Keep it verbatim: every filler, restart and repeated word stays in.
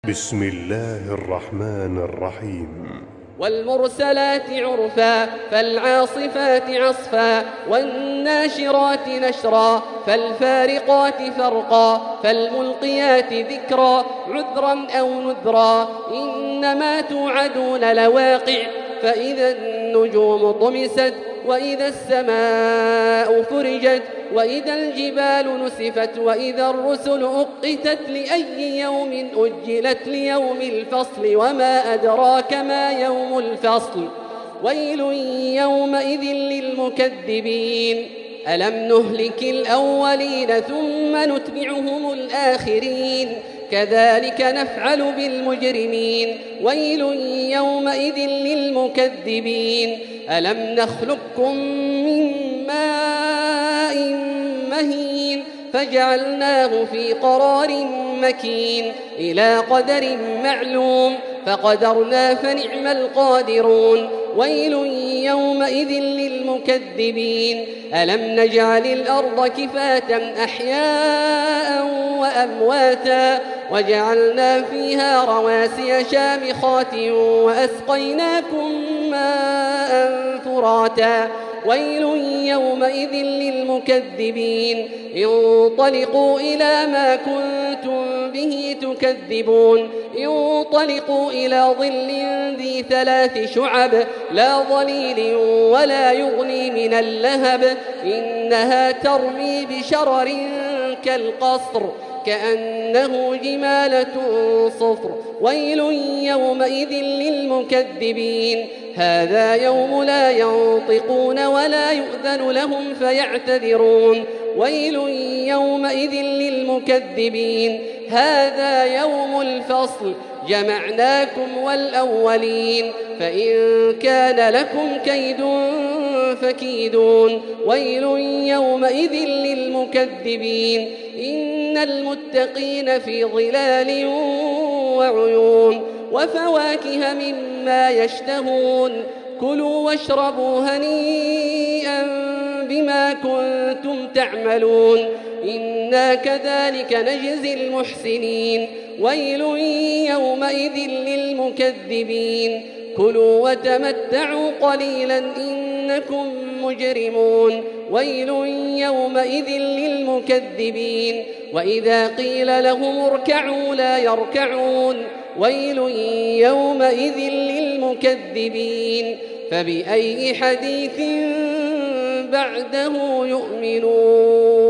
بسم الله الرحمن الرحيم. والمرسلات عرفا فالعاصفات عصفا والناشرات نشرا فالفارقات فرقا فالملقيات ذكرا عذرا أو نذرا إنما توعدون لواقع فإذا النجوم طمست وإذا السماء فرجت وإذا الجبال نسفت وإذا الرسل أقتت لأي يوم أجلت ليوم الفصل وما أدراك ما يوم الفصل ويل يومئذ للمكذبين ألم نهلك الأولين ثم نتبعهم الآخرين كذلك نفعل بالمجرمين ويل يومئذ للمكذبين ألم نخلقكم من ماء مهين فجعلناه في قرار مكين إلى قدر معلوم فقدرنا فنعم القادرون ويل يومئذ للمكذبين ألم نجعل الأرض كفاة أحياء وأمواتا وجعلنا فيها رواسي شامخات وأسقيناكم ماء فراتا ويل يومئذ للمكذبين انطلقوا إلى ما كنتم به تكذبون انطلقوا إلى ظل ذي ثلاث شعب لا ظليل ولا يغني من اللهب إنها ترمي بشرر كالقصر كأنه جمالة صفر ويل يومئذ للمكذبين هذا يوم لا ينطقون ولا يؤذن لهم فيعتذرون ويل يومئذ للمكذبين هذا يوم الفصل جمعناكم والأولين فإن كان لكم كيد فكيدون ويل يومئذ للمكذبين إن المتقين في ظلال وعيون وفواكه مما يشتهون كلوا واشربوا هنيئا بما كنتم تعملون إنا كذلك نجزي المحسنين ويل يومئذ للمكذبين كلوا وتمتعوا قليلا إنكم مجرمون ويل يومئذ للمكذبين وإذا قيل لهم اركعوا لا يركعون ويل يومئذ للمكذبين فبأي حديث بعده يؤمنون.